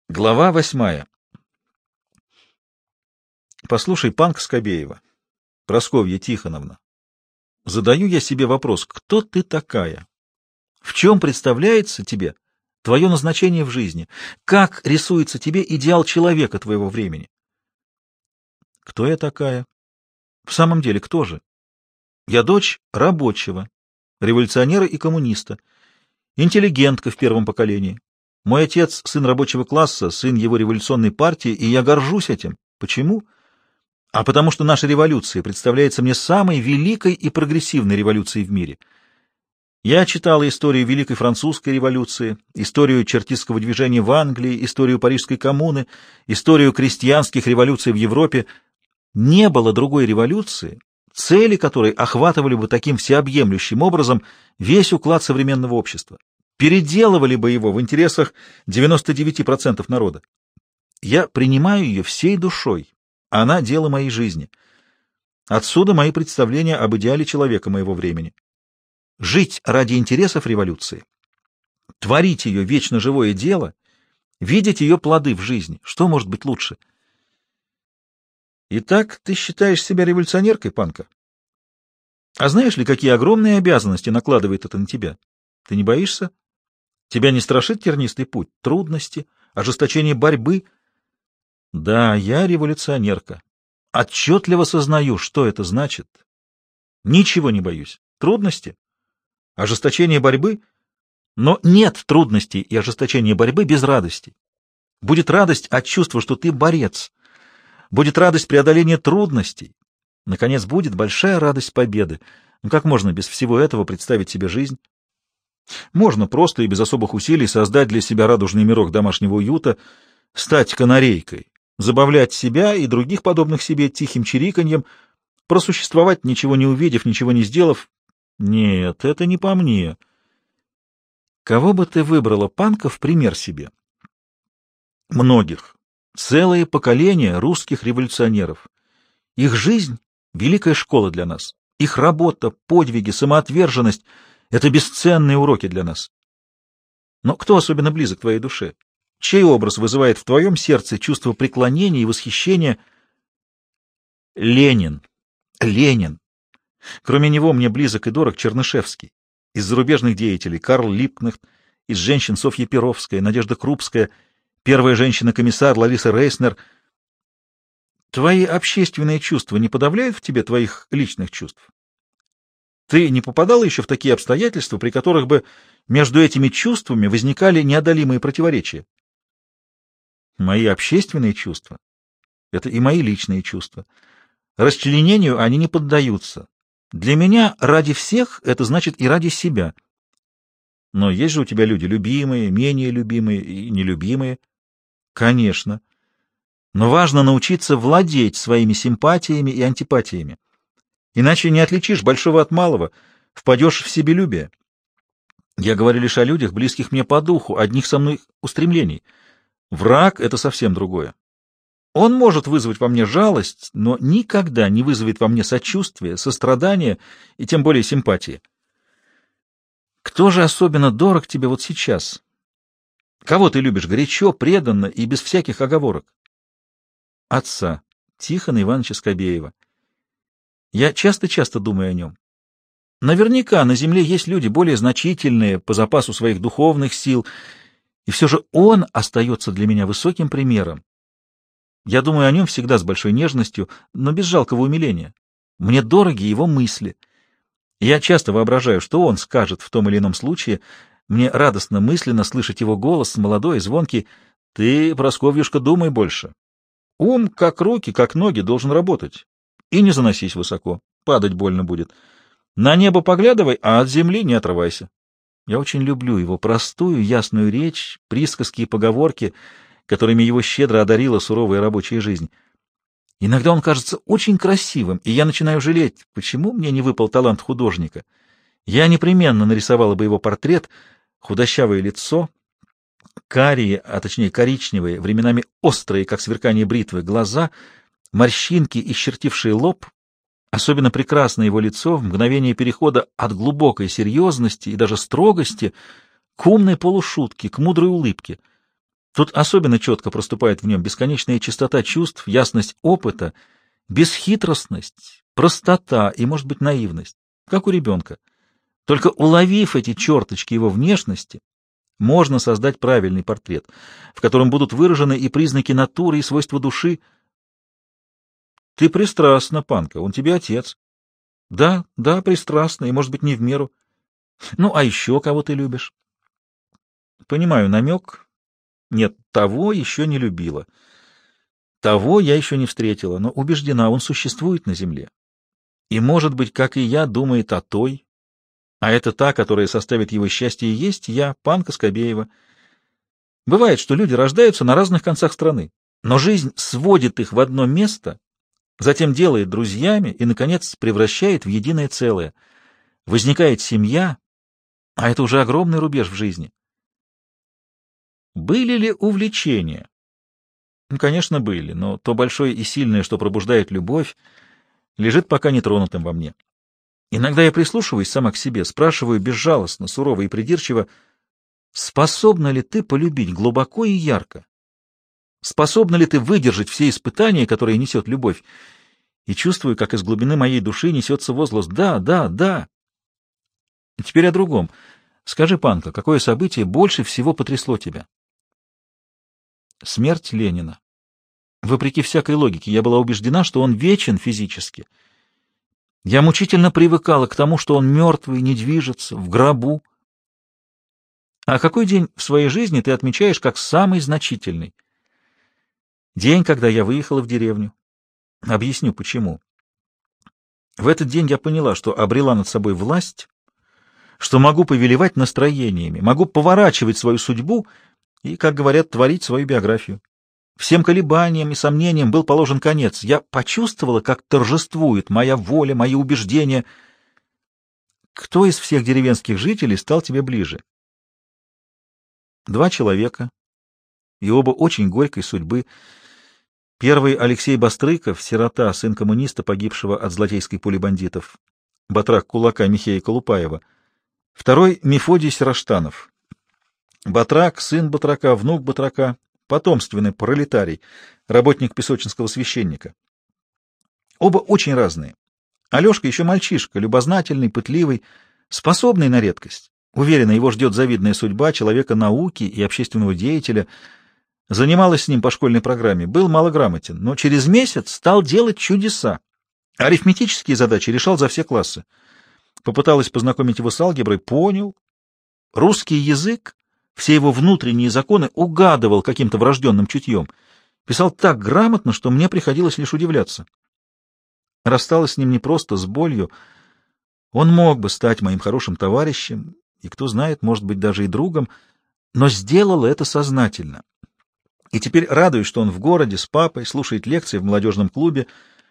Глава 8. Послушай, панк Скобеева, Прасковья Тихоновна, задаю я себе вопрос, кто ты такая? В чем представляется тебе твое назначение в жизни? Как рисуется тебе идеал человека твоего времени? Кто я такая? В самом деле, кто же? Я дочь рабочего, революционера и коммуниста, интеллигентка в первом поколении. Мой отец — сын рабочего класса, сын его революционной партии, и я горжусь этим. Почему? А потому что наша революция представляется мне самой великой и прогрессивной революцией в мире. Я читала историю Великой Французской революции, историю чертистского движения в Англии, историю Парижской коммуны, историю крестьянских революций в Европе. Не было другой революции, цели которой охватывали бы таким всеобъемлющим образом весь уклад современного общества, переделывали бы его в интересах 99% народа. Я принимаю ее всей душой. Она — дело моей жизни. Отсюда мои представления об идеале человека моего времени. Жить ради интересов революции, творить ее вечно живое дело, видеть ее плоды в жизни. Что может быть лучше? Итак, ты считаешь себя революционеркой, панка? А знаешь ли, какие огромные обязанности накладывает это на тебя? Ты не боишься? Тебя не страшит тернистый путь, трудности, ожесточение борьбы? Да, я революционерка. Отчетливо сознаю, что это значит. Ничего не боюсь. Трудности? Ожесточение борьбы? Но нет трудностей и ожесточения борьбы без радости. Будет радость от чувства, что ты борец. Будет радость преодоления трудностей. Наконец, будет большая радость победы. Ну, как можно без всего этого представить себе жизнь? Можно просто и без особых усилий создать для себя радужный мирок домашнего уюта, стать канарейкой, забавлять себя и других подобных себе тихим чириканьем, просуществовать, ничего не увидев, ничего не сделав. Нет, это не по мне. Кого бы ты выбрала, панка, в пример себе? Многих. Целые поколения русских революционеров. Их жизнь — великая школа для нас. Их работа, подвиги, самоотверженность — это бесценные уроки для нас. Но кто особенно близок к твоей душе? Чей образ вызывает в твоем сердце чувство преклонения и восхищения? Ленин. Ленин. Кроме него мне близок и дорог Чернышевский. Из зарубежных деятелей Карл Липкнехт, из женщин Софья Перовская, Надежда Крупская, первая женщина-комиссар Лариса Рейснер. Твои общественные чувства не подавляют в тебе твоих личных чувств? Ты не попадала еще в такие обстоятельства, при которых бы между этими чувствами возникали неодолимые противоречия? Мои общественные чувства — это и мои личные чувства. Расчленению они не поддаются. Для меня ради всех — это значит и ради себя. Но есть же у тебя люди любимые, менее любимые и нелюбимые. Конечно. Но важно научиться владеть своими симпатиями и антипатиями. Иначе не отличишь большого от малого, впадешь в себелюбие. Я говорю лишь о людях, близких мне по духу, одних со мной устремлений. Враг — это совсем другое. Он может вызвать во мне жалость, но никогда не вызовет во мне сочувствия, сострадания и тем более симпатии. Кто же особенно дорог тебе вот сейчас? Кого ты любишь горячо, преданно и без всяких оговорок? Отца, Тихона Ивановича Скобеева. Я часто-часто думаю о нем. Наверняка на земле есть люди более значительные по запасу своих духовных сил, и все же он остается для меня высоким примером. Я думаю о нем всегда с большой нежностью, но без жалкого умиления. Мне дороги его мысли. Я часто воображаю, что он скажет в том или ином случае. Мне радостно мысленно слышать его голос, молодой и звонкий. Ты, Прасковьюшка, думай больше. Ум, как руки, как ноги, должен работать. И не заносись высоко, падать больно будет. На небо поглядывай, а от земли не отрывайся. Я очень люблю его простую, ясную речь, присказки и поговорки, которыми его щедро одарила суровая рабочая жизнь. Иногда он кажется очень красивым, и я начинаю жалеть, почему мне не выпал талант художника. Я непременно нарисовала бы его портрет, худощавое лицо, карие, а точнее коричневые, временами острые, как сверкание бритвы, глаза, морщинки, исчертившие лоб. Особенно прекрасно его лицо в мгновение перехода от глубокой серьезности и даже строгости к умной полушутке, к мудрой улыбке. Тут особенно четко проступает в нем бесконечная чистота чувств, ясность опыта, бесхитростность, простота и, может быть, наивность, как у ребенка. Только уловив эти черточки его внешности, можно создать правильный портрет, в котором будут выражены и признаки натуры, и свойства души. Ты пристрастна, Панка, он тебе отец. Да, да, пристрастна, и, может быть, не в меру. Ну, а еще кого ты любишь? Понимаю намек. Нет, того еще не любила. Того я еще не встретила, но убеждена, он существует на земле. И, может быть, как и я, думает о той, а это та, которая составит его счастье, и есть я, Панка Скобеева. Бывает, что люди рождаются на разных концах страны, но жизнь сводит их в одно место, затем делает друзьями и, наконец, превращает в единое целое. Возникает семья, а это уже огромный рубеж в жизни. Были ли увлечения? Ну, конечно, были, но то большое и сильное, что пробуждает любовь, лежит пока нетронутым во мне. Иногда я прислушиваюсь сама к себе, спрашиваю безжалостно, сурово и придирчиво, способна ли ты полюбить глубоко и ярко? Способна ли ты выдержать все испытания, которые несет любовь? И чувствую, как из глубины моей души несется возглас «да, да, да». И теперь о другом. Скажи, Панка, какое событие больше всего потрясло тебя? Смерть Ленина. Вопреки всякой логике, я была убеждена, что он вечен физически. Я мучительно привыкала к тому, что он мертвый, не движется, в гробу. А какой день в своей жизни ты отмечаешь как самый значительный? День, когда я выехала в деревню. Объясню, почему. В этот день я поняла, что обрела над собой власть, что могу повелевать настроениями, могу поворачивать свою судьбу и, как говорят, творить свою биографию. Всем колебаниям и сомнениям был положен конец. Я почувствовала, как торжествует моя воля, мои убеждения. Кто из всех деревенских жителей стал тебе ближе? 2 человека, и оба очень горькой судьбы. Первый — Алексей Бастрыков, сирота, сын коммуниста, погибшего от злодейской пули бандитов, батрак кулака Михея Колупаева. Второй — Мефодий Сираштанов, батрак, сын батрака, внук батрака, потомственный пролетарий, работник песочинского священника. Оба очень разные. Алешка еще мальчишка, любознательный, пытливый, способный на редкость. Уверена, его ждет завидная судьба человека науки и общественного деятеля. Занималась с ним по школьной программе, был малограмотен, но через месяц стал делать чудеса. Арифметические задачи решал за все классы. Попыталась познакомить его с алгеброй, понял. Русский язык, все его внутренние законы угадывал каким-то врожденным чутьем. Писал так грамотно, что мне приходилось лишь удивляться. Рассталась с ним не просто с болью. Он мог бы стать моим хорошим товарищем, и, кто знает, может быть, даже и другом, но сделала это сознательно. И теперь радуюсь, что он в городе с папой, слушает лекции в молодежном клубе,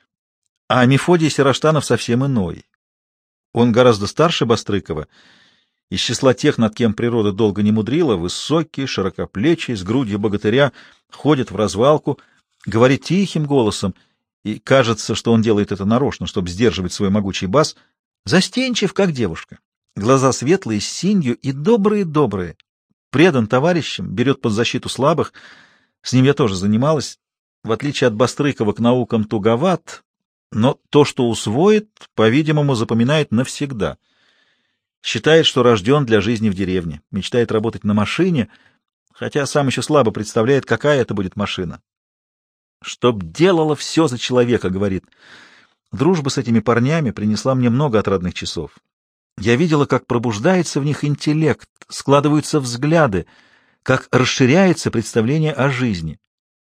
а Мефодий Сираштанов совсем иной. Он гораздо старше Бастрыкова, из числа тех, над кем природа долго не мудрила, высокий, широкоплечий, с грудью богатыря, ходит в развалку, говорит тихим голосом, и кажется, что он делает это нарочно, чтобы сдерживать свой могучий бас, застенчив, как девушка. Глаза светлые, с синью и добрые-добрые. Предан товарищам, берет под защиту слабых. С ним я тоже занималась. В отличие от Бастрыкова, к наукам туговат, но то, что усвоит, по-видимому, запоминает навсегда. Считает, что рожден для жизни в деревне, мечтает работать на машине, хотя сам еще слабо представляет, какая это будет машина. «Чтоб делала все за человека», — говорит. Дружба с этими парнями принесла мне много отрадных часов. Я видела, как пробуждается в них интеллект, складываются взгляды, как расширяется представление о жизни.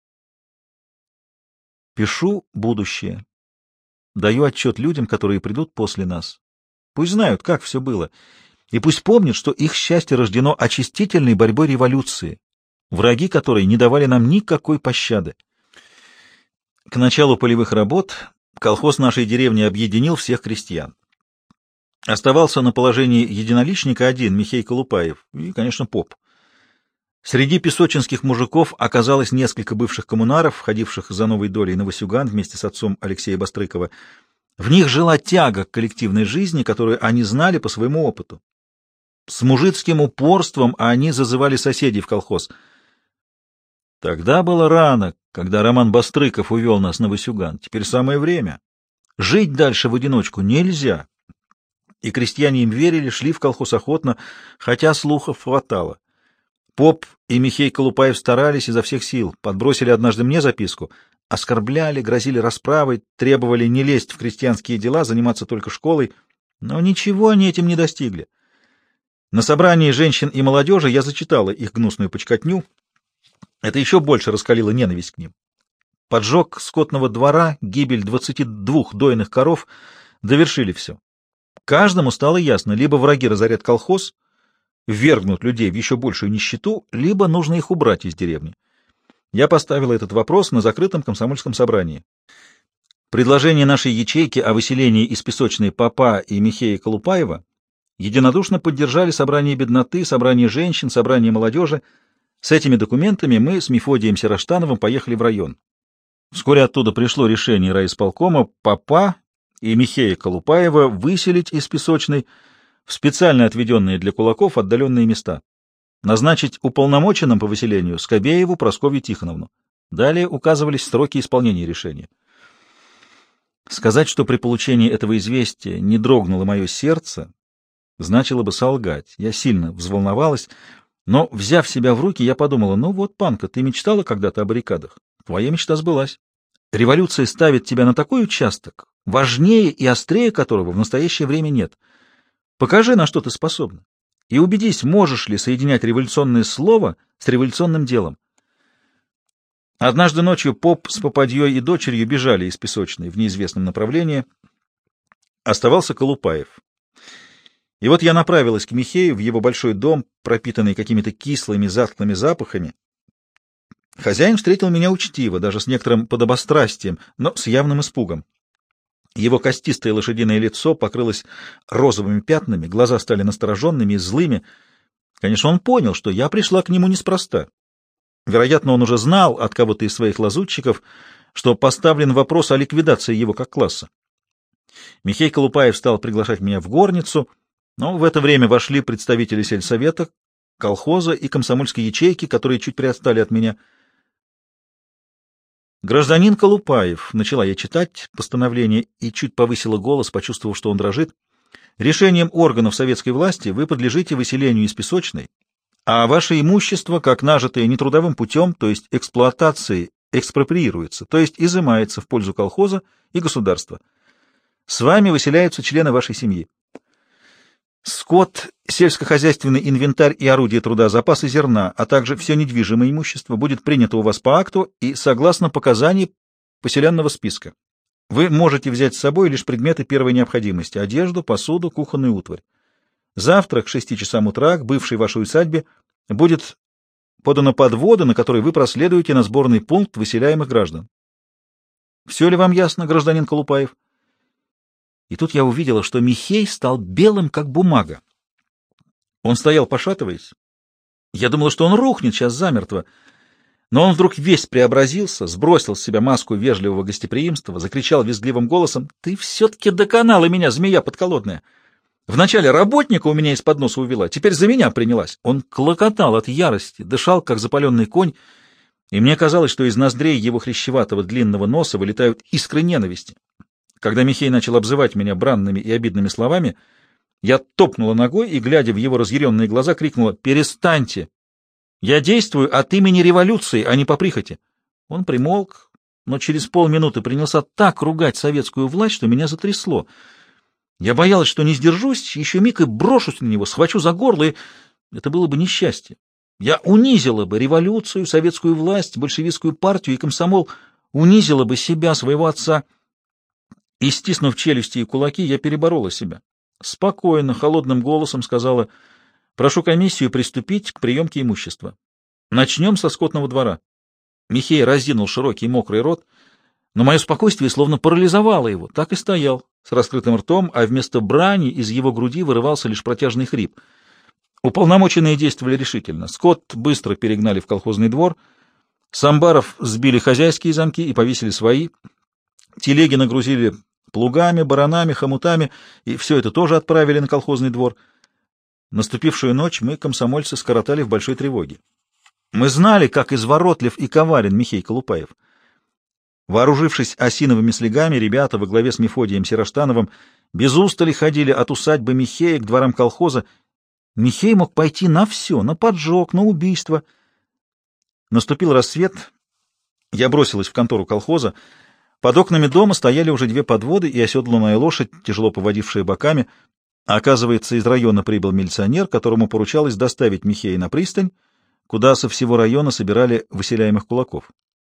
Пишу будущее. Даю отчет людям, которые придут после нас. Пусть знают, как все было, и пусть помнят, что их счастье рождено очистительной борьбой революции, враги которой не давали нам никакой пощады. К началу полевых работ колхоз нашей деревни объединил всех крестьян. Оставался на положении единоличника один, Михей Колупаев, и, конечно, поп. Среди песочинских мужиков оказалось несколько бывших коммунаров, входивших за новой долей на Васюган вместе с отцом Алексея Бастрыкова. В них жила тяга к коллективной жизни, которую они знали по своему опыту. С мужицким упорством они зазывали соседей в колхоз. Тогда было рано, когда Роман Бастрыков увел нас на Васюган. Теперь самое время. Жить дальше в одиночку нельзя. И крестьяне им верили, шли в колхоз охотно, хотя слухов хватало. Поп и Михей Колупаев старались изо всех сил, подбросили однажды мне записку, оскорбляли, грозили расправой, требовали не лезть в крестьянские дела, заниматься только школой, но ничего они этим не достигли. На собрании женщин и молодежи я зачитала их гнусную почкотню. Это еще больше раскалило ненависть к ним. Поджог скотного двора, гибель 22 дойных коров довершили все. Каждому стало ясно, либо враги разорят колхоз, ввергнут людей в еще большую нищету, либо нужно их убрать из деревни. Я поставила этот вопрос на закрытом комсомольском собрании. Предложение нашей ячейки о выселении из Песочной Попа и Михея Колупаева единодушно поддержали собрание бедноты, собрание женщин, собрание молодежи. С этими документами мы с Мефодием Сероштановым поехали в район. Вскоре оттуда пришло решение райисполкома Попа и Михея Колупаева выселить из Песочной в специально отведенные для кулаков отдаленные места. Назначить уполномоченным по выселению Скобееву Прасковью Тихоновну. Далее указывались сроки исполнения решения. Сказать, что при получении этого известия не дрогнуло мое сердце, значило бы солгать. Я сильно взволновалась, но, взяв себя в руки, я подумала, ну вот, Панка, ты мечтала когда-то о баррикадах. Твоя мечта сбылась. Революция ставит тебя на такой участок, важнее и острее которого в настоящее время нет. Покажи, на что ты способна, и убедись, можешь ли соединять революционное слово с революционным делом. Однажды ночью поп с попадьей и дочерью бежали из Песочной в неизвестном направлении. Оставался Колупаев. И вот я направилась к Михею в его большой дом, пропитанный какими-то кислыми, затхлыми запахами. Хозяин встретил меня учтиво, даже с некоторым подобострастием, но с явным испугом. Его костистое лошадиное лицо покрылось розовыми пятнами, глаза стали настороженными и злыми. Конечно, он понял, что я пришла к нему неспроста. Вероятно, он уже знал от кого-то из своих лазутчиков, что поставлен вопрос о ликвидации его как класса. Михей Колупаев стал приглашать меня в горницу, но в это время вошли представители сельсовета, колхоза и комсомольской ячейки, которые чуть приотстали от меня. «Гражданин Колупаев», — начала я читать постановление и чуть повысила голос, почувствовав, что он дрожит, «решением органов советской власти вы подлежите выселению из Песочной, а ваше имущество, как нажитое нетрудовым путем, то есть эксплуатацией, экспроприируется, то есть изымается в пользу колхоза и государства. С вами выселяются члены вашей семьи. Скот, сельскохозяйственный инвентарь и орудия труда, запасы зерна, а также все недвижимое имущество будет принято у вас по акту и согласно показаний поселенного списка. Вы можете взять с собой лишь предметы первой необходимости — одежду, посуду, кухонную утварь. Завтра к 6 часам утра к бывшей вашей усадьбе будет подана подвода, на которой вы проследуете на сборный пункт выселяемых граждан. Все ли вам ясно, гражданин Колупаев?» И тут я увидела, что Михей стал белым, как бумага. Он стоял, пошатываясь. Я думала, что он рухнет сейчас замертво. Но он вдруг весь преобразился, сбросил с себя маску вежливого гостеприимства, закричал визгливым голосом: «Ты все-таки доконала меня, змея подколодная! Вначале работника у меня из-под носа увела, теперь за меня принялась!» Он клокотал от ярости, дышал, как запаленный конь, и мне казалось, что из ноздрей его хрящеватого длинного носа вылетают искры ненависти. Когда Михей начал обзывать меня бранными и обидными словами, я топнула ногой и, глядя в его разъяренные глаза, крикнула: «Перестаньте! Я действую от имени революции, а не по прихоти!» Он примолк, но через полминуты принялся так ругать советскую власть, что меня затрясло. Я боялась, что не сдержусь, еще миг и брошусь на него, схвачу за горло, и это было бы несчастье. Я унизила бы революцию, советскую власть, большевистскую партию и комсомол, унизила бы себя, своего отца. И, стиснув челюсти и кулаки, я переборола себя. Спокойно, холодным голосом сказала: «Прошу комиссию приступить к приемке имущества. Начнем со скотного двора». Михей разинул широкий мокрый рот, но мое спокойствие словно парализовало его. Так и стоял, с раскрытым ртом, а вместо брани из его груди вырывался лишь протяжный хрип. Уполномоченные действовали решительно. Скот быстро перегнали в колхозный двор, с амбаров сбили хозяйские замки и повесили свои, телеги нагрузили плугами, баранами, хомутами, и все это тоже отправили на колхозный двор. Наступившую ночь мы, комсомольцы, скоротали в большой тревоге. Мы знали, как изворотлив и коварен Михей Колупаев. Вооружившись осиновыми слегами, ребята во главе с Мефодием Сироштановым без устали ходили от усадьбы Михея к дворам колхоза. Михей мог пойти на все, на поджог, на убийство. Наступил рассвет. Я бросилась в контору колхоза. Под окнами дома стояли уже две подводы и оседланная лошадь, тяжело поводившая боками. Оказывается, из района прибыл милиционер, которому поручалось доставить Михея на пристань, куда со всего района собирали выселяемых кулаков.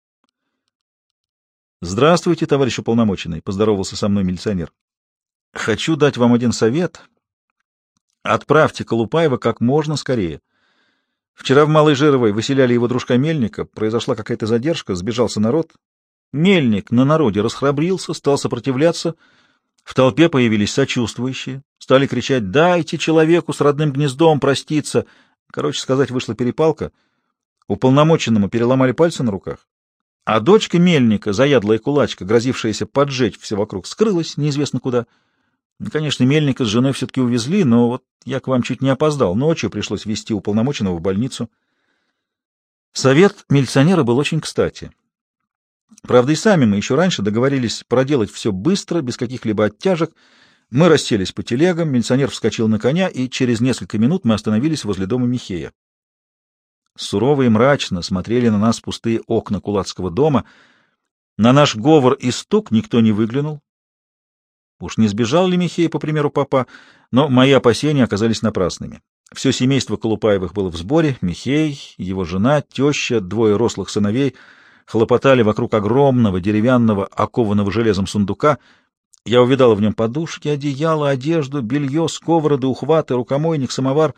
«Здравствуйте, товарищ уполномоченный», — поздоровался со мной милиционер. «Хочу дать вам один совет. Отправьте Колупаева как можно скорее. Вчера в Малой Жировой выселяли его дружка Мельника, произошла какая-то задержка, сбежался народ. Мельник на народе расхрабрился, стал сопротивляться. В толпе появились сочувствующие, стали кричать: «Дайте человеку с родным гнездом проститься!» Короче сказать, вышла перепалка. Уполномоченному переломали пальцы на руках. А дочка Мельника, заядлая кулачка, грозившаяся поджечь все вокруг, скрылась неизвестно куда. Конечно, Мельника с женой все-таки увезли, но вот я к вам чуть не опоздал. Ночью пришлось везти уполномоченного в больницу. Совет милиционера был очень кстати. Правда, и сами мы еще раньше договорились проделать все быстро, без каких-либо оттяжек. Мы расселись по телегам, милиционер вскочил на коня, и через несколько минут мы остановились возле дома Михея. Сурово и мрачно смотрели на нас пустые окна кулацкого дома. На наш говор и стук никто не выглянул. Уж не сбежал ли Михей, по примеру папа, но мои опасения оказались напрасными. Все семейство Колупаевых было в сборе. Михей, его жена, теща, двое рослых сыновей хлопотали вокруг огромного деревянного, окованного железом сундука. Я увидал в нем подушки, одеяло, одежду, белье, сковороды, ухваты, рукомойник, самовар.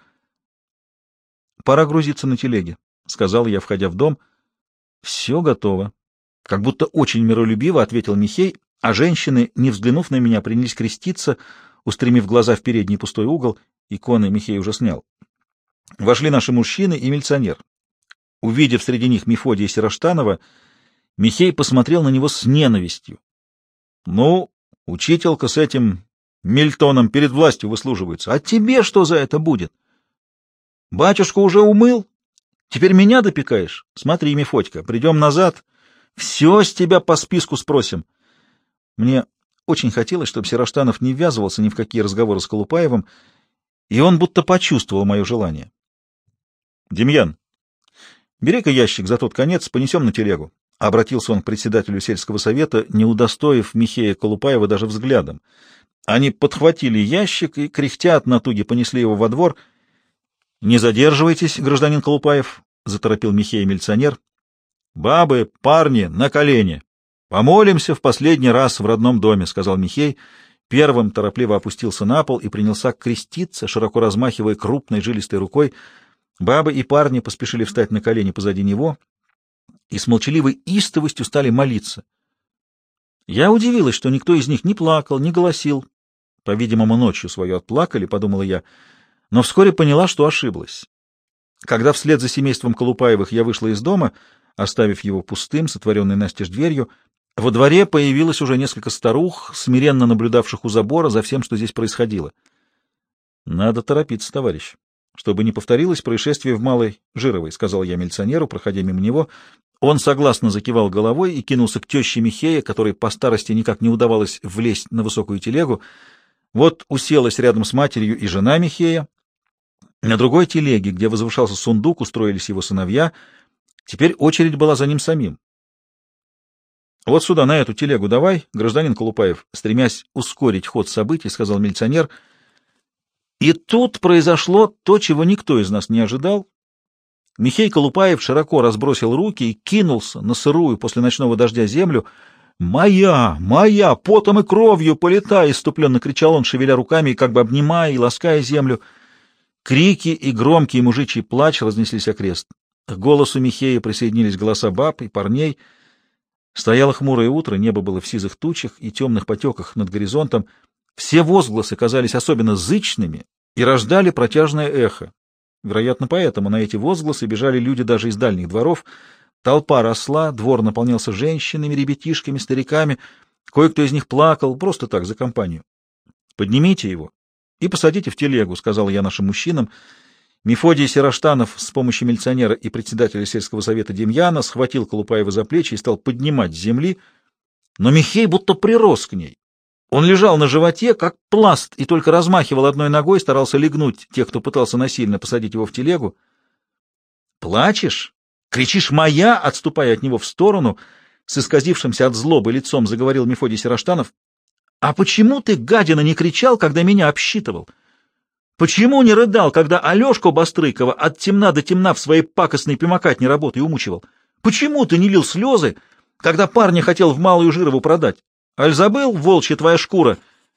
«Пора грузиться на телеге», — сказал я, входя в дом. «Все готово», — как будто очень миролюбиво ответил Михей, а женщины, не взглянув на меня, принялись креститься, устремив глаза в передний пустой угол. Иконы Михей уже снял. Вошли наши мужчины и милиционер. Увидев среди них Мефодия Сироштанова, Михей посмотрел на него с ненавистью. «Ну, учителька с этим Мильтоном перед властью выслуживается. А тебе что за это будет? Батюшку уже умыл? Теперь меня допекаешь? Смотри, Мефодька, придем назад, все с тебя по списку спросим». Мне очень хотелось, чтобы Сироштанов не ввязывался ни в какие разговоры с Колупаевым, и он будто почувствовал мое желание. «Демьян, бери-ка ящик за тот конец, понесем на телегу», — обратился он к председателю сельского совета, не удостоив Михея Колупаева даже взглядом. Они подхватили ящик и, кряхтя от натуги, понесли его во двор. «Не задерживайтесь, гражданин Колупаев», — заторопил Михея милиционер. «Бабы, парни, на колени! Помолимся в последний раз в родном доме», — сказал Михей. Первым торопливо опустился на пол и принялся креститься, широко размахивая крупной жилистой рукой. Бабы и парни поспешили встать на колени позади него и с молчаливой истовостью стали молиться. Я удивилась, что никто из них не плакал, не голосил. По-видимому, ночью свою отплакали, подумала я, но вскоре поняла, что ошиблась. Когда вслед за семейством Колупаевых я вышла из дома, оставив его пустым, сотворенной настежь дверью, во дворе появилось уже несколько старух, смиренно наблюдавших у забора за всем, что здесь происходило. «Надо торопиться, товарищ, чтобы не повторилось происшествие в Малой Жировой», — сказал я милиционеру, проходя мимо него. Он согласно закивал головой и кинулся к теще Михея, которой по старости никак не удавалось влезть на высокую телегу. Вот уселась рядом с матерью и жена Михея. На другой телеге, где возвышался сундук, устроились его сыновья. Теперь очередь была за ним самим. «Вот сюда, на эту телегу давай, гражданин Колупаев», стремясь ускорить ход событий, сказал милиционер. И тут произошло то, чего никто из нас не ожидал. Михей Колупаев широко разбросил руки и кинулся на сырую после ночного дождя землю. «Моя! Моя! Потом и кровью полетай!» — иступленно кричал он, шевеля руками и как бы обнимая и лаская землю. Крики и громкий мужичий плач разнеслись окрест. К голосу Михея присоединились голоса баб и парней. Стояло хмурое утро, небо было в сизых тучах и темных потеках над горизонтом. Все возгласы казались особенно зычными и рождали протяжное эхо. Вероятно, поэтому на эти возгласы бежали люди даже из дальних дворов. Толпа росла, двор наполнялся женщинами, ребятишками, стариками. Кое-кто из них плакал, просто так, за компанию. «Поднимите его и посадите в телегу», — сказал я нашим мужчинам, Мефодий Сероштанов с помощью милиционера и председателя сельского совета Демьяна схватил Колупаева за плечи и стал поднимать с земли, но Михей будто прирос к ней. Он лежал на животе, как пласт, и только размахивал одной ногой, старался легнуть тех, кто пытался насильно посадить его в телегу. «Плачешь? Кричишь «моя», отступая от него в сторону, с исказившимся от злобы лицом заговорил Мефодий Сероштанов. «А почему ты, гадина, не кричал, когда меня обсчитывал? Почему не рыдал, когда Алешку Бастрыкова от темна до темна в своей пакостной пимакатне работой умучивал? Почему ты не лил слезы, когда парня хотел в Малую Жирову продать? Аль забыл, волчья твоя шкура,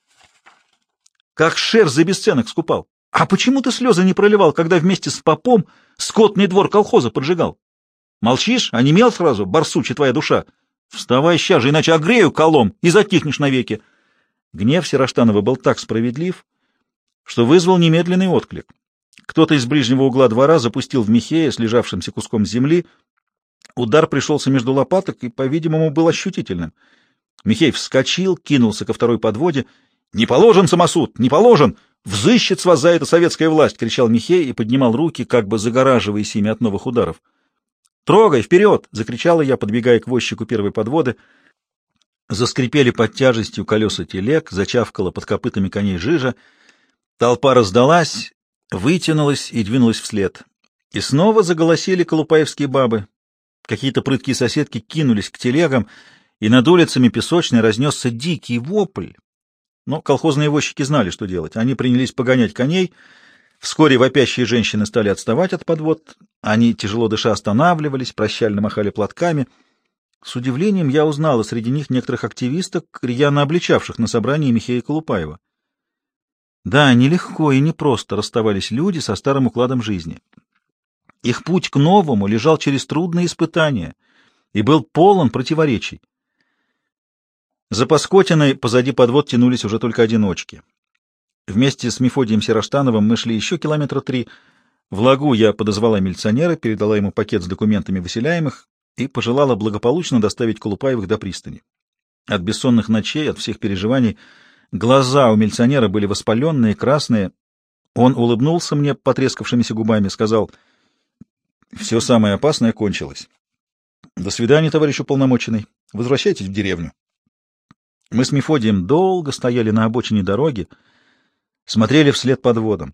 как шерсть за бесценок скупал? А почему ты слезы не проливал, когда вместе с попом скотный двор колхоза поджигал? Молчишь? Онемел сразу, барсучья твоя душа? Вставай ща же, иначе огрею колом и затихнешь навеки». Гнев Сероштанова был так справедлив, что вызвал немедленный отклик. Кто-то из ближнего угла двора запустил в Михея с лежавшимся куском земли. Удар пришелся между лопаток и, по-видимому, был ощутительным. Михей вскочил, кинулся ко второй подводе. «Не положен самосуд! Не положен! Взыщет с вас за это советская власть!» — кричал Михей и поднимал руки, как бы загораживаясь ими от новых ударов. «Трогай, вперед!» — закричала я, подбегая к возчику первой подводы. Заскрипели под тяжестью колеса телег, зачавкала под копытами коней жижа. Толпа раздалась, вытянулась и двинулась вслед. И снова заголосили колупаевские бабы. Какие-то прыткие соседки кинулись к телегам, и над улицами Песочной разнесся дикий вопль. Но колхозные возчики знали, что делать. Они принялись погонять коней. Вскоре вопящие женщины стали отставать от подвод. Они, тяжело дыша, останавливались, прощально махали платками. С удивлением я узнала среди них некоторых активисток, рьяно обличавших на собрании Михея Колупаева. Да, нелегко и непросто расставались люди со старым укладом жизни. Их путь к новому лежал через трудные испытания и был полон противоречий. За Паскотиной позади подвод тянулись уже только одиночки. Вместе с Мефодием Сероштановым мы шли еще 3 километра. В Лагу я подозвала милиционера, передала ему пакет с документами выселяемых и пожелала благополучно доставить Колупаевых до пристани. От бессонных ночей, от всех переживаний глаза у милиционера были воспаленные, красные. Он улыбнулся мне потрескавшимися губами, сказал: «Все самое опасное кончилось. До свидания, товарищ уполномоченный. Возвращайтесь в деревню». Мы с Мефодием долго стояли на обочине дороги, смотрели вслед подводам.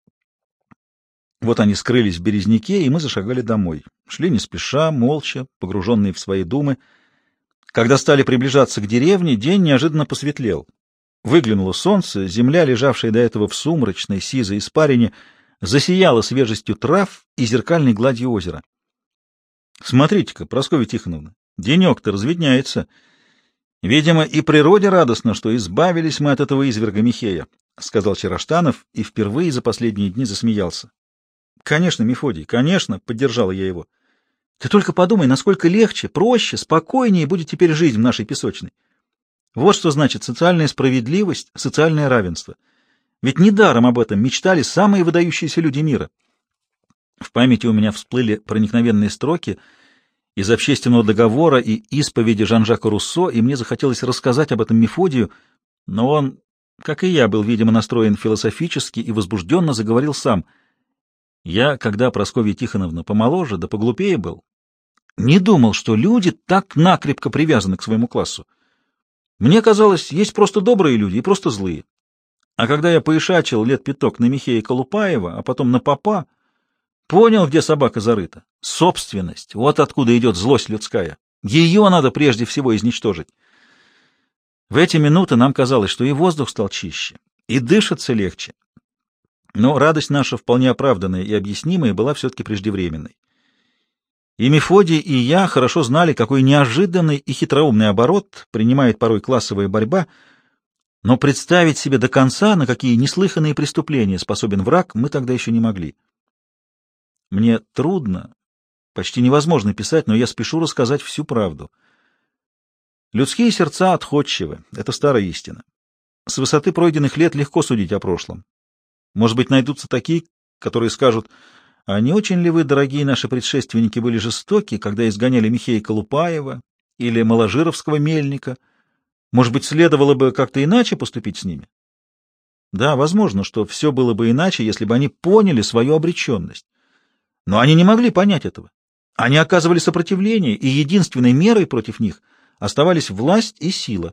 Вот они скрылись в березняке, и мы зашагали домой. Шли не спеша, молча, погруженные в свои думы. Когда стали приближаться к деревне, день неожиданно посветлел. Выглянуло солнце, земля, лежавшая до этого в сумрачной, сизой испарине, засияла свежестью трав и зеркальной гладью озера. «Смотрите-ка, Прасковья Тихоновна, денек-то разведняется. Видимо, и природе радостно, что избавились мы от этого изверга Михея», — сказал Сероштанов и впервые за последние дни засмеялся. «Конечно, Мефодий, конечно», — поддержала я его. «Ты только подумай, насколько легче, проще, спокойнее будет теперь жизнь в нашей Песочной. Вот что значит социальная справедливость, социальное равенство. Ведь недаром об этом мечтали самые выдающиеся люди мира». В памяти у меня всплыли проникновенные строки из общественного договора и исповеди Жан-Жака Руссо, и мне захотелось рассказать об этом Мефодию, но он, как и я, был, видимо, настроен философически и возбужденно заговорил сам. Я, когда Прасковья Тихоновна помоложе да поглупее был, не думал, что люди так накрепко привязаны к своему классу. Мне казалось, есть просто добрые люди и просто злые. А когда я поишачил 5 лет на Михея Колупаева, а потом на попа, понял, где собака зарыта. Собственность. Вот откуда идет злость людская. Ее надо прежде всего изничтожить. В эти минуты нам казалось, что и воздух стал чище, и дышится легче. Но радость наша, вполне оправданная и объяснимая, была все-таки преждевременной. И Мефодий, и я хорошо знали, какой неожиданный и хитроумный оборот принимает порой классовая борьба, но представить себе до конца, на какие неслыханные преступления способен враг, мы тогда еще не могли. Мне трудно, почти невозможно писать, но я спешу рассказать всю правду. Людские сердца отходчивы, это старая истина. С высоты пройденных лет легко судить о прошлом. Может быть, найдутся такие, которые скажут: а не очень ли вы, дорогие наши предшественники, были жестоки, когда изгоняли Михея Колупаева или Маложировского мельника? Может быть, следовало бы как-то иначе поступить с ними? Да, возможно, что все было бы иначе, если бы они поняли свою обреченность. Но они не могли понять этого. Они оказывали сопротивление, и единственной мерой против них оставались власть и сила.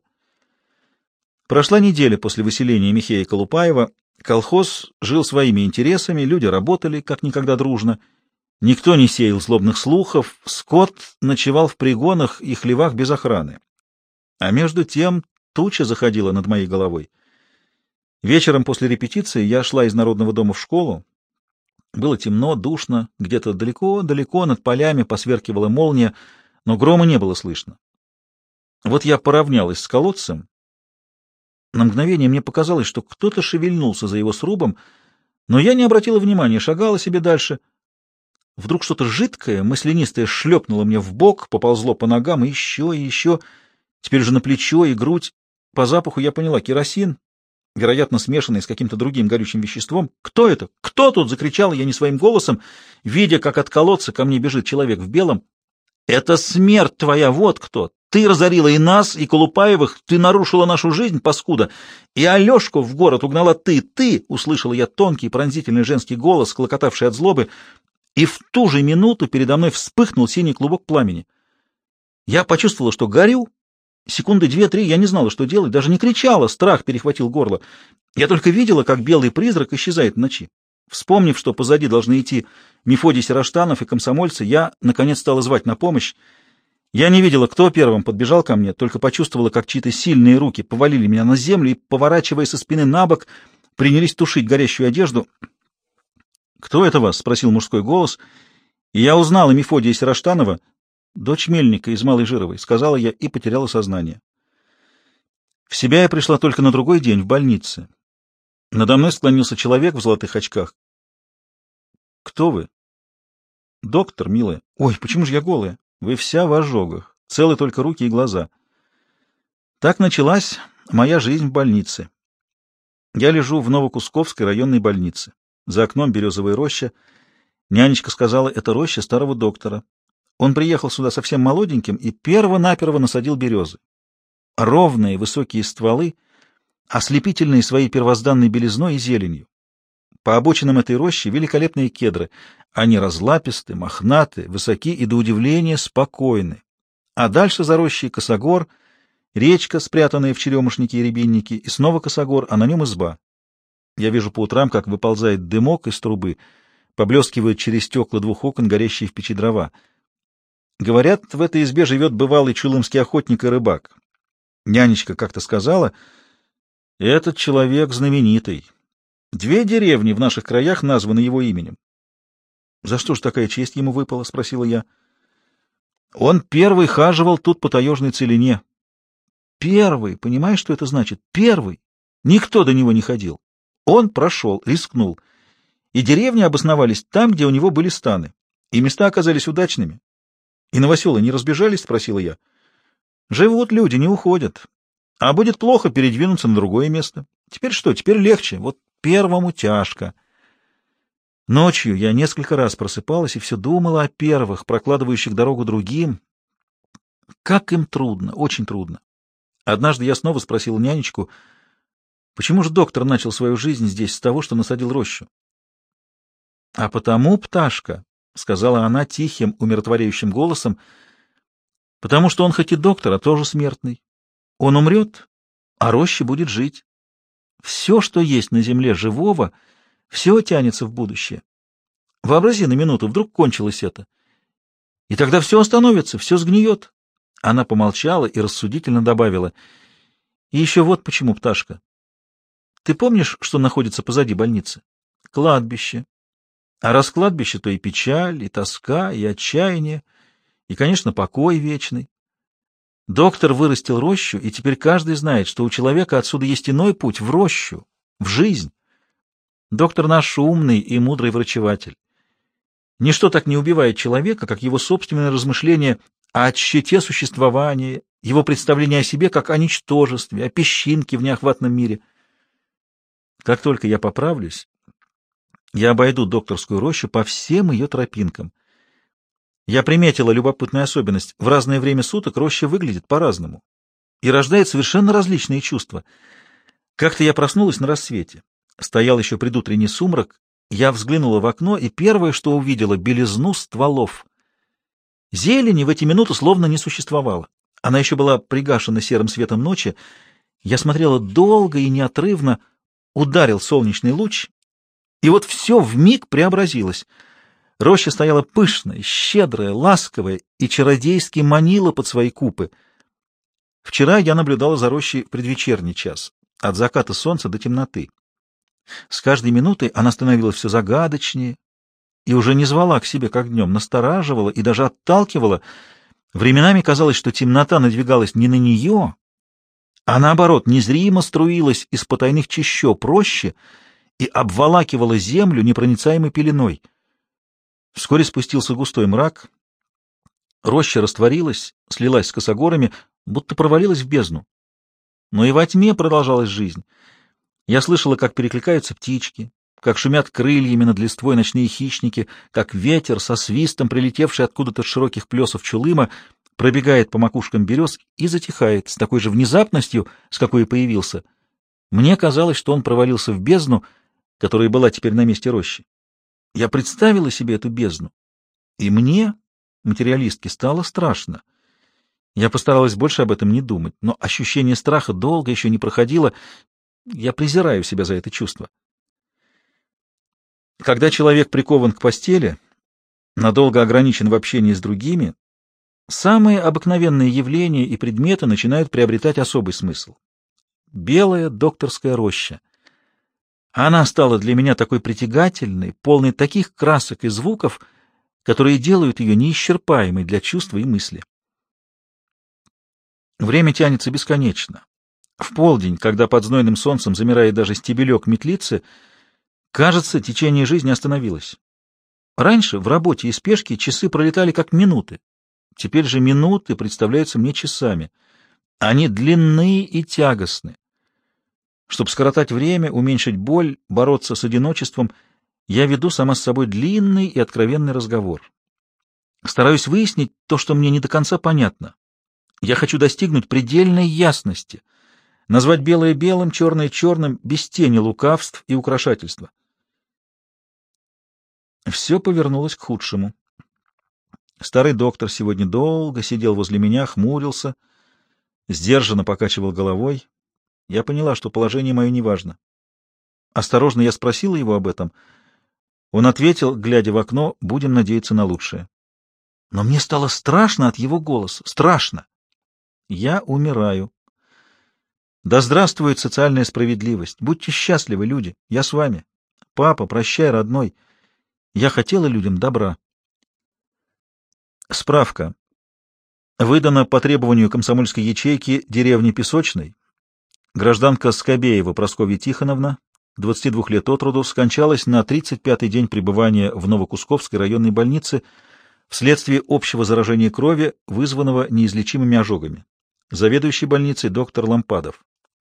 Прошла неделя после выселения Михея Колупаева. Колхоз жил своими интересами, люди работали как никогда дружно. Никто не сеял злобных слухов, скот ночевал в пригонах и хлевах без охраны. А между тем туча заходила над моей головой. Вечером после репетиции я шла из Народного дома в школу. Было темно, душно, где-то далеко-далеко над полями посверкивала молния, но грома не было слышно. Вот я поравнялась с колодцем. На мгновение мне показалось, что кто-то шевельнулся за его срубом, но я не обратила внимания, шагала себе дальше. Вдруг что-то жидкое, маслянистое шлепнуло мне в бок, поползло по ногам, и еще, теперь уже на плечо и грудь. По запаху я поняла — керосин, вероятно, смешанный с каким-то другим горючим веществом. «Кто это? Кто тут?» — закричала я не своим голосом, видя, как от колодца ко мне бежит человек в белом. «Это смерть твоя, вот кто! Ты разорила и нас, и Колупаевых, ты нарушила нашу жизнь, паскуда, и Алешку в город угнала ты!» — услышала я тонкий пронзительный женский голос, клокотавший от злобы, и в ту же минуту передо мной вспыхнул синий клубок пламени. Я почувствовала, что горю. Секунды 2-3 я не знала, что делать, даже не кричала, страх перехватил горло. Я только видела, как белый призрак исчезает в ночи. Вспомнив, что позади должны идти Мефодий Серафштанов и комсомольцы, я, наконец, стала звать на помощь. Я не видела, кто первым подбежал ко мне, только почувствовала, как чьи-то сильные руки повалили меня на землю и, поворачивая со спины на бок, принялись тушить горящую одежду. «Кто это вас?» — спросил мужской голос, и я узнала Мефодия Серафштанова, дочь мельника из Малой Жировой, — сказала я и потеряла сознание. В себя я пришла только на другой день, в больнице. Надо мной склонился человек в золотых очках. — Кто вы? — Доктор, милая. — Ой, почему же я голая? Вы вся в ожогах, целы только руки и глаза. Так началась моя жизнь в больнице. Я лежу в Новокусковской районной больнице. За окном березовая роща. Нянечка сказала, это роща старого доктора. Он приехал сюда совсем молоденьким и перво-наперво насадил березы. Ровные высокие стволы, ослепительные своей первозданной белизной и зеленью. По обочинам этой рощи великолепные кедры. Они разлаписты, мохнаты, высоки и, до удивления, спокойны. А дальше за рощей косогор, речка, спрятанная в черемушнике и рябиннике, и снова косогор, а на нем изба. Я вижу по утрам, как выползает дымок из трубы, поблескивают через стекла 2 окон горящие в печи дрова. Говорят, в этой избе живет бывалый чулымский охотник и рыбак. Нянечка как-то сказала, этот человек знаменитый. 2 деревни в наших краях названы его именем. — За что ж такая честь ему выпала? — спросила я. — Он первый хаживал тут по таежной целине. — Первый, понимаешь, что это значит? Первый. Никто до него не ходил. Он прошел, рискнул. И деревни обосновались там, где у него были станы. И места оказались удачными. — И новоселы не разбежались? — спросила я. — Живут люди, не уходят. А будет плохо, передвинуться на другое место. Теперь что? Теперь легче. Вот первому тяжко. Ночью я несколько раз просыпалась и все думала о первых, прокладывающих дорогу другим. Как им трудно, очень трудно. Однажды я снова спросила нянечку, почему же доктор начал свою жизнь здесь с того, что насадил рощу? — А потому, пташка, — сказала она тихим, умиротворяющим голосом, — потому что он хоть и доктор, а тоже смертный. Он умрет, а роща будет жить. Все, что есть на земле живого, все тянется в будущее. Вообрази на минуту, вдруг кончилось это. И тогда все остановится, все сгниет. Она помолчала и рассудительно добавила. И еще вот почему, пташка. Ты помнишь, что находится позади больницы? Кладбище. А раз кладбище, то и печаль, и тоска, и отчаяние, и, конечно, покой вечный. Доктор вырастил рощу, и теперь каждый знает, что у человека отсюда есть иной путь — в рощу, в жизнь. Доктор наш умный и мудрый врачеватель. Ничто так не убивает человека, как его собственное размышление о тщете существования, его представление о себе как о ничтожестве, о песчинке в неохватном мире. Как только я поправлюсь, я обойду докторскую рощу по всем ее тропинкам. Я приметила любопытную особенность. В разное время суток роща выглядит по-разному и рождает совершенно различные чувства. Как-то я проснулась на рассвете. Стоял еще предутренний сумрак. Я взглянула в окно, и первое, что увидела — белизну стволов. Зелени в эти минуты словно не существовало. Она еще была пригашена серым светом ночи. Я смотрела долго и неотрывно. Ударил солнечный луч, и вот все вмиг преобразилось. Роща стояла пышная, щедрая, ласковая и чародейски манила под свои купы. Вчера я наблюдала за рощей в предвечерний час, от заката солнца до темноты. С каждой минутой она становилась все загадочнее и уже не звала к себе, как днем, настораживала и даже отталкивала. Временами казалось, что темнота надвигалась не на нее, а наоборот, незримо струилась из потайных чащоб рощи и обволакивала землю непроницаемой пеленой. Вскоре спустился густой мрак, роща растворилась, слилась с косогорами, будто провалилась в бездну. Но и во тьме продолжалась жизнь. Я слышала, как перекликаются птички, как шумят крыльями над листвой ночные хищники, как ветер со свистом, прилетевший откуда-то с широких плесов Чулыма, пробегает по макушкам берез и затихает с такой же внезапностью, с какой и появился. Мне казалось, что он провалился в бездну, которая была теперь на месте рощи. Я представила себе эту бездну, и мне, материалистке, стало страшно. Я постаралась больше об этом не думать, но ощущение страха долго еще не проходило. Я презираю себя за это чувство. Когда человек прикован к постели, надолго ограничен в общении с другими, самые обыкновенные явления и предметы начинают приобретать особый смысл. Белая докторская роща. Она стала для меня такой притягательной, полной таких красок и звуков, которые делают ее неисчерпаемой для чувства и мысли. Время тянется бесконечно. В полдень, когда под знойным солнцем замирает даже стебелек метлицы, кажется, течение жизни остановилось. Раньше в работе и спешке часы пролетали как минуты. Теперь же минуты представляются мне часами. Они длинны и тягостны. Чтобы скоротать время, уменьшить боль, бороться с одиночеством, я веду сама с собой длинный и откровенный разговор. Стараюсь выяснить то, что мне не до конца понятно. Я хочу достигнуть предельной ясности, назвать белое белым, черное черным, без тени лукавств и украшательства. Все повернулось к худшему. Старый доктор сегодня долго сидел возле меня, хмурился, сдержанно покачивал головой. Я поняла, что положение мое неважно. Осторожно я спросила его об этом. Он ответил, глядя в окно: будем надеяться на лучшее. Но мне стало страшно от его голоса. Страшно. Я умираю. Да здравствует социальная справедливость. Будьте счастливы, люди. Я с вами. Папа, прощай, родной. Я хотела людям добра. Справка. Выдана по требованию комсомольской ячейки деревни Песочной. Гражданка Скобеева Прасковья Тихоновна, 22 лет от роду, скончалась на 35-й день пребывания в Новокусковской районной больнице вследствие общего заражения крови, вызванного неизлечимыми ожогами. Заведующий больницей доктор Лампадов.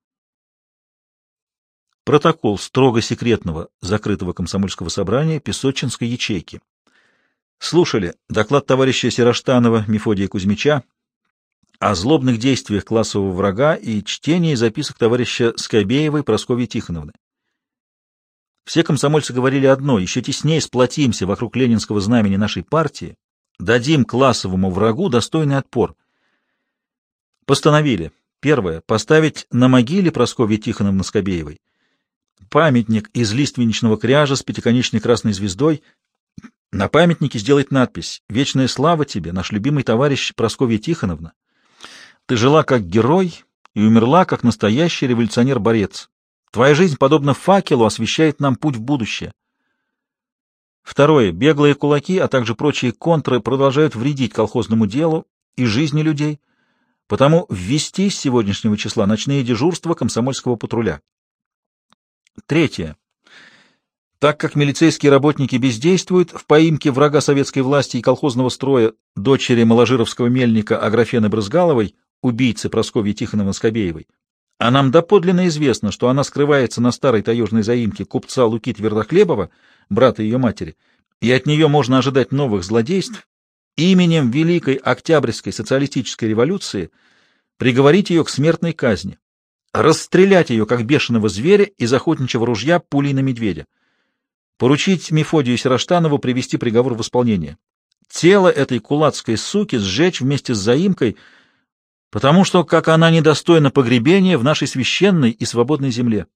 Протокол строго секретного закрытого комсомольского собрания Песочинской ячейки. Слушали доклад товарища Сероштанова Мефодия Кузьмича о злобных действиях классового врага и чтении записок товарища Скобеевой Прасковьи Тихоновны. Все комсомольцы говорили одно: еще теснее сплотимся вокруг ленинского знамени нашей партии, дадим классовому врагу достойный отпор. Постановили: первое — поставить на могиле Прасковьи Тихоновны Скобеевой памятник из лиственничного кряжа с пятиконечной красной звездой. На памятнике сделать надпись: «Вечная слава тебе, наш любимый товарищ Прасковья Тихоновна. Ты жила как герой и умерла как настоящий революционер-борец. Твоя жизнь, подобно факелу, освещает нам путь в будущее». Второе. Беглые кулаки, а также прочие контры продолжают вредить колхозному делу и жизни людей, потому ввести с сегодняшнего числа ночные дежурства комсомольского патруля. Третье. Так как милицейские работники бездействуют в поимке врага советской власти и колхозного строя, дочери маложировского мельника Аграфены Брызгаловой, убийцы Прасковьи Тихоновны Скобеевой, а нам доподлинно известно, что она скрывается на старой таежной заимке купца Луки Твердохлебова, брата ее матери, и от нее можно ожидать новых злодейств, именем Великой Октябрьской социалистической революции приговорить ее к смертной казни, расстрелять ее, как бешеного зверя, из охотничьего ружья пулей на медведя. Поручить Мефодию Сираштанову привести приговор в исполнение. Тело этой кулацкой суки сжечь вместе с заимкой, потому что, как она недостойна погребения в нашей священной и свободной земле.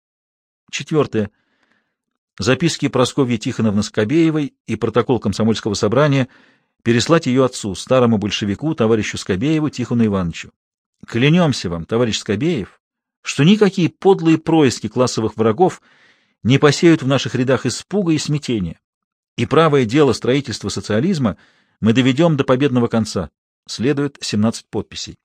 4. Записки Прасковьи Тихоновны Скобеевой и протокол комсомольского собрания переслать ее отцу, старому большевику, товарищу Скобееву Тихону Ивановичу. Клянемся вам, товарищ Скобеев, что никакие подлые происки классовых врагов не посеют в наших рядах испуга и смятения, и правое дело строительства социализма мы доведем до победного конца. Следует 17 подписей.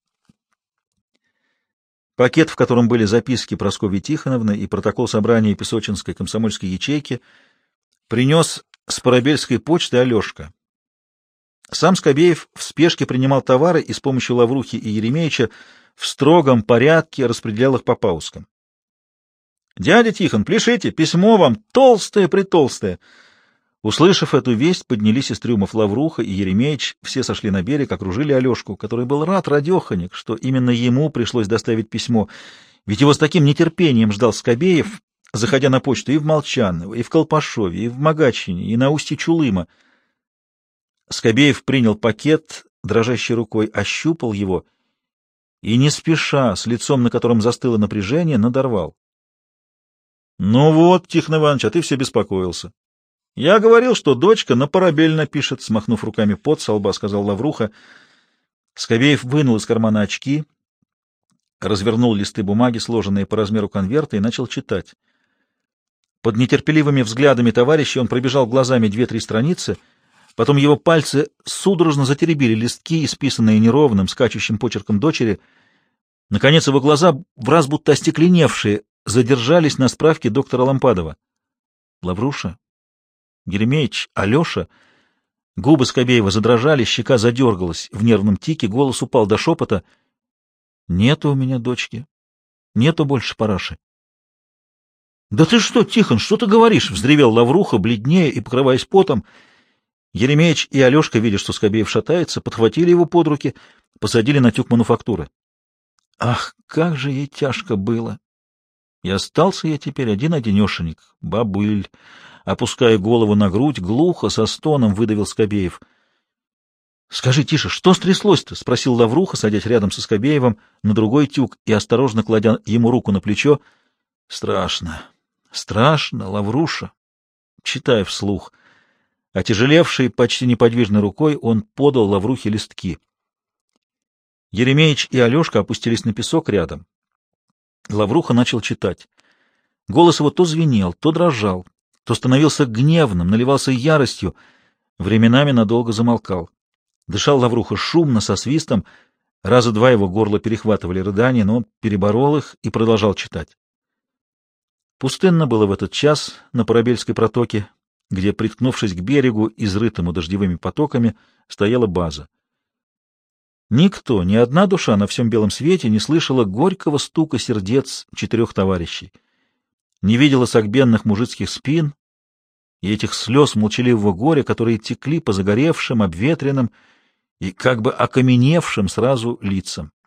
Пакет, в котором были записки Прасковьи Тихоновны и протокол собрания Песочинской комсомольской ячейки, принес с Парабельской почты Алешка. Сам Скобеев в спешке принимал товары и с помощью Лаврухи и Еремеича в строгом порядке распределял их по паускам. «Дядя Тихон, пишите, письмо вам, толстое-притолстое!» Услышав эту весть, поднялись из трюмов Лавруха и Еремеич, все сошли на берег, окружили Алешку, который был рад радеханик, что именно ему пришлось доставить письмо, ведь его с таким нетерпением ждал Скобеев, заходя на почту и в Молчаново, и в Колпашове, и в Магачине, и на устье Чулыма. Скобеев принял пакет, дрожащей рукой ощупал его и, не спеша, с лицом, на котором застыло напряжение, надорвал. — Ну вот, Тихон Иванович, а ты все беспокоился. — Я говорил, что дочка на Парабель напишет, — смахнув руками пот со лба, сказал Лавруха. Скобеев вынул из кармана очки, развернул листы бумаги, сложенные по размеру конверта, и начал читать. Под нетерпеливыми взглядами товарищей он пробежал глазами 2-3 страницы, потом его пальцы судорожно затеребили листки, исписанные неровным, скачущим почерком дочери. Наконец его глаза, враз будто остекленевшие, задержались на справке доктора Лампадова. Лавруша, Еремеич, Алеша. Губы Скобеева задрожали, щека задергалась в нервном тике, голос упал до шепота. «Нету у меня дочки. Нету больше параши». «Да ты что, Тихон, что ты говоришь?» — взревел Лавруха, бледнее и покрываясь потом. Еремеич и Алешка, видя, что Скобеев шатается, подхватили его под руки, посадили на тюк мануфактуры. Ах, как же ей тяжко было! И остался я теперь один-одинешенек, бабыль. Опуская голову на грудь, глухо, со стоном выдавил Скобеев. — Скажи, тише, что стряслось-то? — спросил Лавруха, садясь рядом со Скобеевым на другой тюк и осторожно кладя ему руку на плечо. — Страшно, страшно, Лавруша. Читая вслух. Отяжелевшей, почти неподвижной рукой он подал Лаврухе листки. Еремеич и Алешка опустились на песок рядом. Лавруха начал читать. Голос его то звенел, то дрожал, то становился гневным, наливался яростью, временами надолго замолкал. Дышал Лавруха шумно, со свистом, раза два его горло перехватывали рыдания, но он переборол их и продолжал читать. Пустынно было в этот час на Парабельской протоке, где, приткнувшись к берегу, изрытому дождевыми потоками, стояла база. Никто, ни одна душа на всем белом свете не слышала горького стука сердец 4 товарищей, не видела согбенных мужицких спин и этих слез молчаливого горя, которые текли по загоревшим, обветренным и как бы окаменевшим сразу лицам.